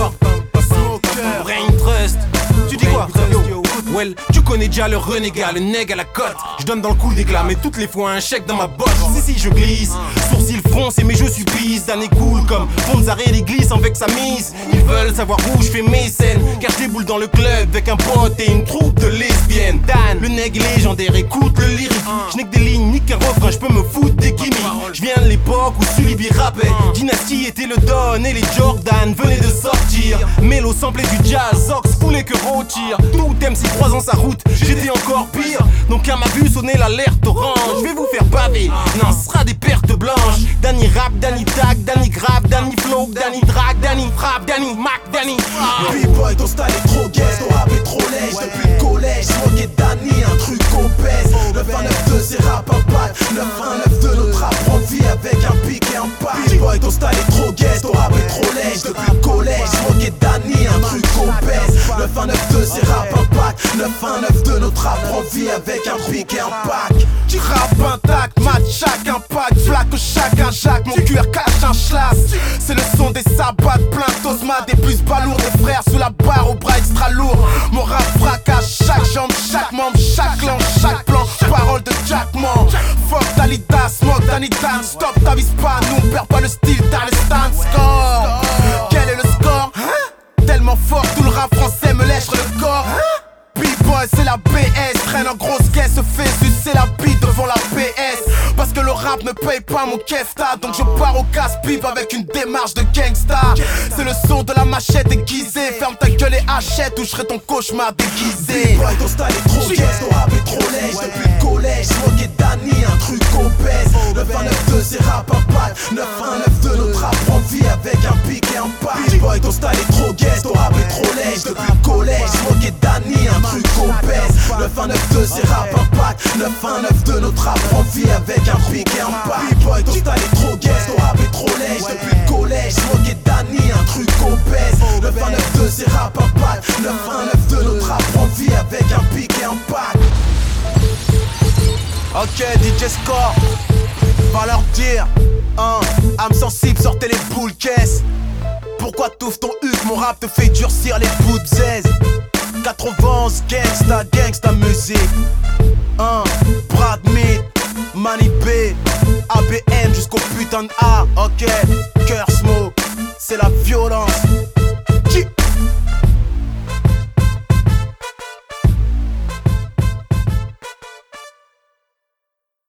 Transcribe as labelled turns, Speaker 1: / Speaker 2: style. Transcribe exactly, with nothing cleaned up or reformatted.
Speaker 1: encore. Brain Trust. Tu dis quoi? Yo, well, tu connais déjà le renégat, le nègre à la cote. Je donne dans le coup d'éclat, mais toutes les fois un chèque dans ma botte. Si si je glisse, sourcils froncés mais je suis pisse. D'année cool comme Fonzaré les glisse avec sa mise. Ils veulent savoir où je fais mes scènes, car je déboule dans le club avec un pote et une troupe de lesbiennes. Dan, le nègre légendaire, écoute le lyrique. Je n'ai que des lignes, ni qu'un refrain, je peux me foutre des gimmicks. Je viens de l'époque où Sully rappait. Dynasty était le Don et les Jordan venaient de sortir. Mélo samplait du jazz, Ox voulait que rôtir. Tout M C croisant sa route, j'étais encore pire. Donc à ma vue sonner l'alerte orange. Je vais vous faire baver, non ce sera des pertes blanches. Danny rap, Danny tag, Danny grave, Danny flow, Danny drag, Danny frappe, Danny mac, Danny
Speaker 2: B-boy ton style est trop guest, ton rap est trop lèche. Depuis le collège, smoke et Danny, un truc qu'on pèse. neuf un neuf deux c'est rap impact. neuf un neuf deux notre rap prend vie avec un pic et un pack. B-boy ton style est trop guest, ton rap est trop lèche. Depuis le collège, smoke et Danny, un truc qu'on pèse. neuf un neuf deux c'est rap impact. neuf un neuf deux notre rap prend vie avec un pic et un pack. Tu rap intact, match chaque impact. Flaque chacun Jacques, mon cuir cache un schlass. C'est le son des sabbats, plein d'osma, des bus balourds, des frères sous la barre au bras extra lourd. Mon rap fracasse chaque jambe, chaque membre, chaque langue, chaque plan. Parole de Jack Man. Fuck Dalida, smoke Danidan. Stop ta vis pas, nous on perd pas le style, t'as le stand score. Quel est le score? Hein? Tellement fort, tout le rap français me lèche le corps. Hein? B-boy c'est la B S, traîne en grosse caisse, se fait sucer la bite devant la P S. Parce que le rap ne paye pas mon kefta, donc je pars au casse-pipe avec une démarche de gangsta. C'est le son de la machette aiguisée. Ferme ta gueule et achète ou je serai ton cauchemar déguisé. B-boy ton style est trop guest, ton rap est trop lèche. Depuis le collège, smoke et Danny, un truc qu'on pèse. neuf un neuf deux c'est rap impact. neuf un neuf deux notre rap prend vie avec un pic et un pack. B-boy ton style est trop guest, ton rap est trop lèche. Depuis le collège, smoke et Danny, un truc qu'on pèse. neuf un neuf deux c'est rap impact. neuf un neuf deux notre rap prend vie avec un pic et un pack. B-boy ton style est trop guest, ton rap est trop lèche. Depuis le collège, smoke et Danny, un truc qu'on pèse. neuf un neuf deux c'est rap impact. neuf un neuf deux notre rap prend vie avec un pic et un pack. Ok D J Score, va leur dire hein, âme sensible, sortez les boules caisses. Pourquoi t'ouvres ton huc, mon rap te fait durcir les bouts de zèze. quatre-vingts gangsta, gangsta musique hein, Brad Mead, Manny B, A B M jusqu'au putain de A. Ok, Cœur Smoke, c'est la violence.